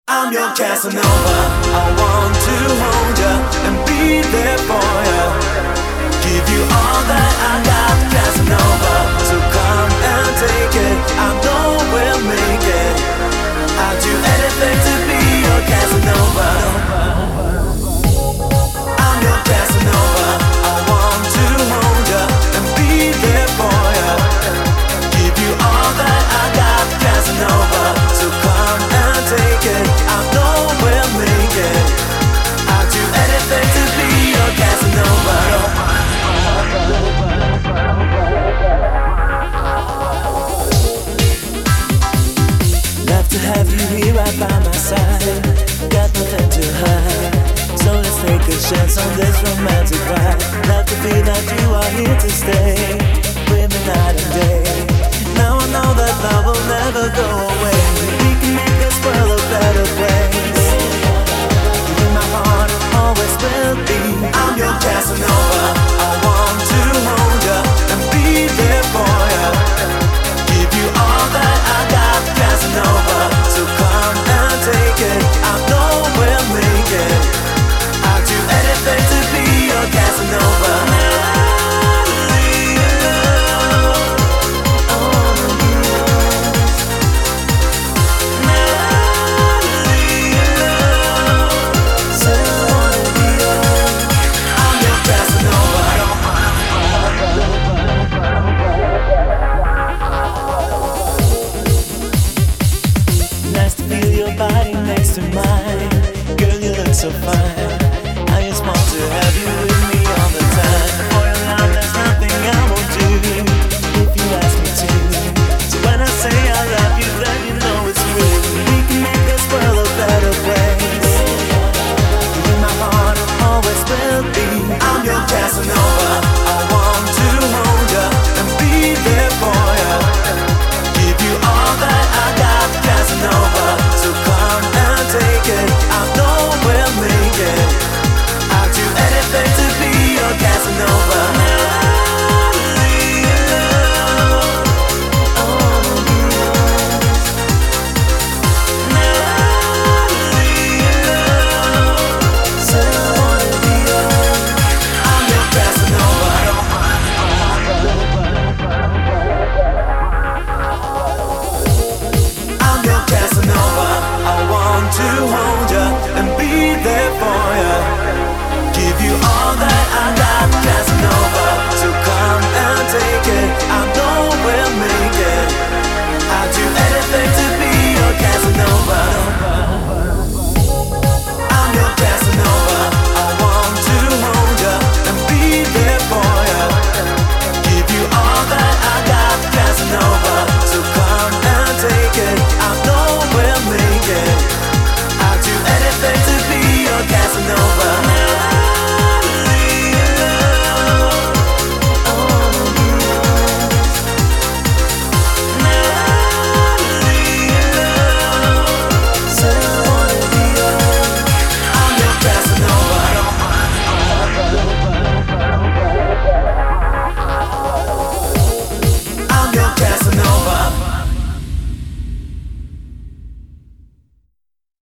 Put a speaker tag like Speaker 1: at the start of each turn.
Speaker 1: I'm your Casanova. I want to hold ya and be there for ya. Give you all that I got, Casanova. So come and take it. I know we'll make it. I'd do anything to be your Casanova. I'm your Casanova. I want to hold ya and be there for ya. Give you all that I got, Casanova. So come and take it. I know we'll make it. I'd do anything to be your Casanova. Love to have you here right by my side. Got nothing to hide, so let's take a chance on this romantic ride. Love to feel that you are here to stay with me night and day. Now I know that love will never go away. We can make this world a better place. In my heart always will be. I'm your Casanova. I want to hold ya and be there for ya. Give you all that I got, Casanova. So come and take it. I know we'll make it. I'd do anything to be your Casanova. So fine, I just want to have you with me all the time. For your love, there's nothing I won't do if you ask me to. So when I say I love you, then you know it's true. We can make this world a better place. In my heart, always will be. I'm your Casanova. I want to hold ya and be there for ya. Give you all that I got, Casanova. So come and take it. I know we'll make it. I'd do anything to be your Casanova. To hold ya and be there for